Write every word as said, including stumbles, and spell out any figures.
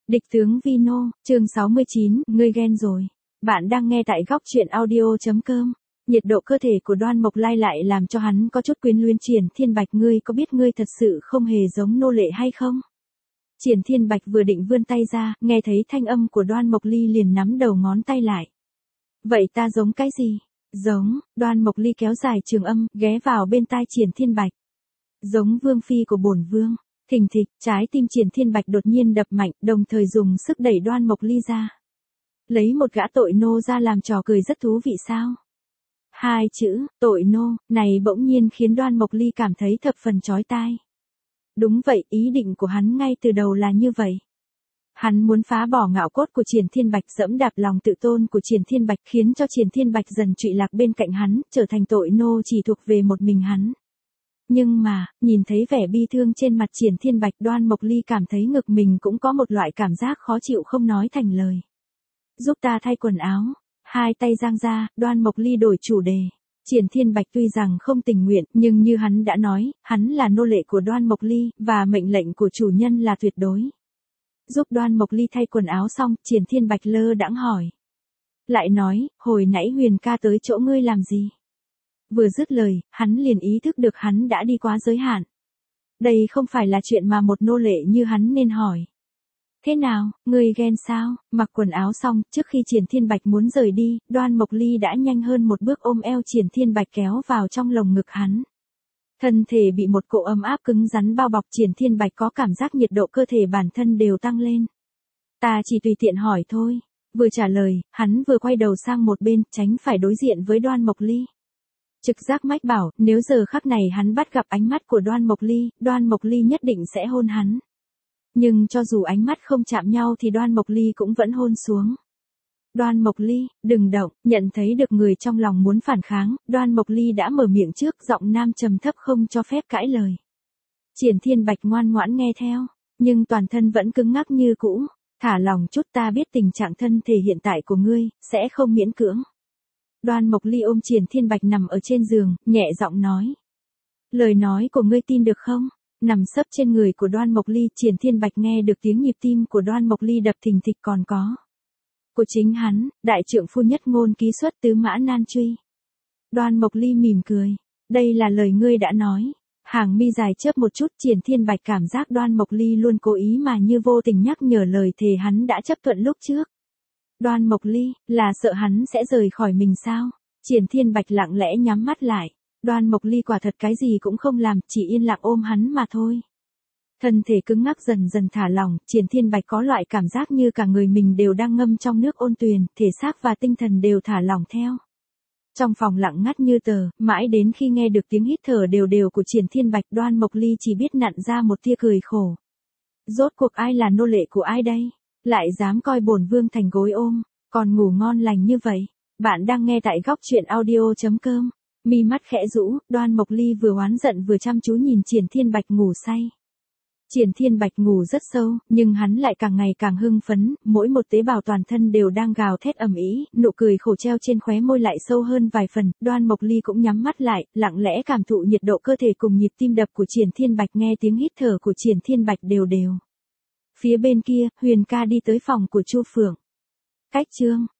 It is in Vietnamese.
Địch tướng Vino, chương sáu mươi chín, ngươi ghen rồi. Bạn đang nghe tại góc truyện audio.com. Nhiệt độ cơ thể của Đoan Mộc Lai lại làm cho hắn có chút quyến luyến. Triển Thiên Bạch, ngươi có biết ngươi thật sự không hề giống nô lệ hay không? Triển Thiên Bạch vừa định vươn tay ra, nghe thấy thanh âm của Đoan Mộc Ly liền nắm đầu ngón tay lại. Vậy ta giống cái gì? Giống, Đoan Mộc Ly kéo dài trường âm, ghé vào bên tai Triển Thiên Bạch. Giống vương phi của bổn vương. Thình thịch, trái tim Triển Thiên Bạch đột nhiên đập mạnh, đồng thời dùng sức đẩy Đoan Mộc Ly ra. Lấy một gã tội nô ra làm trò cười rất thú vị sao? Hai chữ, tội nô, này bỗng nhiên khiến Đoan Mộc Ly cảm thấy thập phần chói tai. Đúng vậy, ý định của hắn ngay từ đầu là như vậy. Hắn muốn phá bỏ ngạo cốt của Triển Thiên Bạch, dẫm đạp lòng tự tôn của Triển Thiên Bạch, khiến cho Triển Thiên Bạch dần trụy lạc bên cạnh hắn, trở thành tội nô chỉ thuộc về một mình hắn. Nhưng mà, nhìn thấy vẻ bi thương trên mặt Triển Thiên Bạch, Đoan Mộc Ly cảm thấy ngực mình cũng có một loại cảm giác khó chịu không nói thành lời. Giúp ta thay quần áo. Hai tay giang ra, Đoan Mộc Ly đổi chủ đề. Triển Thiên Bạch tuy rằng không tình nguyện, nhưng như hắn đã nói, hắn là nô lệ của Đoan Mộc Ly, và mệnh lệnh của chủ nhân là tuyệt đối. Giúp Đoan Mộc Ly thay quần áo xong, Triển Thiên Bạch lơ đãng hỏi. Lại nói, hồi nãy Huyền ca tới chỗ ngươi làm gì? Vừa dứt lời, hắn liền ý thức được hắn đã đi quá giới hạn. Đây không phải là chuyện mà một nô lệ như hắn nên hỏi. Thế nào, ngươi ghen sao? Mặc quần áo xong, trước khi Triển Thiên Bạch muốn rời đi, Đoan Mộc Ly đã nhanh hơn một bước ôm eo Triển Thiên Bạch kéo vào trong lồng ngực hắn. Thân thể bị một cỗ ấm áp cứng rắn bao bọc, Triển Thiên Bạch có cảm giác nhiệt độ cơ thể bản thân đều tăng lên. Ta chỉ tùy tiện hỏi thôi. Vừa trả lời, hắn vừa quay đầu sang một bên, tránh phải đối diện với Đoan Mộc Ly. Trực giác mách bảo, nếu giờ khắc này hắn bắt gặp ánh mắt của Đoan Mộc Ly, Đoan Mộc Ly nhất định sẽ hôn hắn. Nhưng cho dù ánh mắt không chạm nhau thì Đoan Mộc Ly cũng vẫn hôn xuống. Đoan Mộc Ly, đừng động, nhận thấy được người trong lòng muốn phản kháng, Đoan Mộc Ly đã mở miệng trước, giọng nam trầm thấp không cho phép cãi lời. Triển Thiên Bạch ngoan ngoãn nghe theo, nhưng toàn thân vẫn cứng ngắc như cũ. Thả lòng chút, ta biết tình trạng thân thể hiện tại của ngươi, sẽ không miễn cưỡng. Đoan Mộc Ly ôm Triển Thiên Bạch nằm ở trên giường, nhẹ giọng nói. Lời nói của ngươi tin được không? Nằm sấp trên người của Đoan Mộc Ly, Triển Thiên Bạch nghe được tiếng nhịp tim của Đoan Mộc Ly đập thình thịch, còn có của chính hắn, đại trượng phu nhất ngôn ký xuất tứ mã nan truy. Đoan Mộc Ly mỉm cười. Đây là lời ngươi đã nói. Hàng mi dài chớp một chút, Triển Thiên Bạch cảm giác Đoan Mộc Ly luôn cố ý mà như vô tình nhắc nhở lời thề hắn đã chấp thuận lúc trước. Đoan Mộc Ly, là sợ hắn sẽ rời khỏi mình sao? Triển Thiên Bạch lặng lẽ nhắm mắt lại. Đoan Mộc Ly quả thật cái gì cũng không làm, chỉ yên lặng ôm hắn mà thôi. Thân thể cứng ngắc dần dần thả lỏng, Triển Thiên Bạch có loại cảm giác như cả người mình đều đang ngâm trong nước ôn tuyền, thể xác và tinh thần đều thả lỏng theo. Trong phòng lặng ngắt như tờ, mãi đến khi nghe được tiếng hít thở đều đều của Triển Thiên Bạch, Đoan Mộc Ly chỉ biết nặn ra một tia cười khổ. Rốt cuộc ai là nô lệ của ai đây? Lại dám coi bổn vương thành gối ôm, còn ngủ ngon lành như vậy. Bạn đang nghe tại góc truyện audio.com. Mi mắt khẽ rũ, Đoan Mộc Ly vừa oán giận vừa chăm chú nhìn Triển Thiên Bạch ngủ say. Triển Thiên Bạch ngủ rất sâu, nhưng hắn lại càng ngày càng hưng phấn, mỗi một tế bào toàn thân đều đang gào thét ầm ĩ, nụ cười khổ treo trên khóe môi lại sâu hơn vài phần. Đoan Mộc Ly cũng nhắm mắt lại, lặng lẽ cảm thụ nhiệt độ cơ thể cùng nhịp tim đập của Triển Thiên Bạch, nghe tiếng hít thở của Triển Thiên Bạch đều đều. Phía bên kia, Huyền ca đi tới phòng của Chu Phượng. Cách chương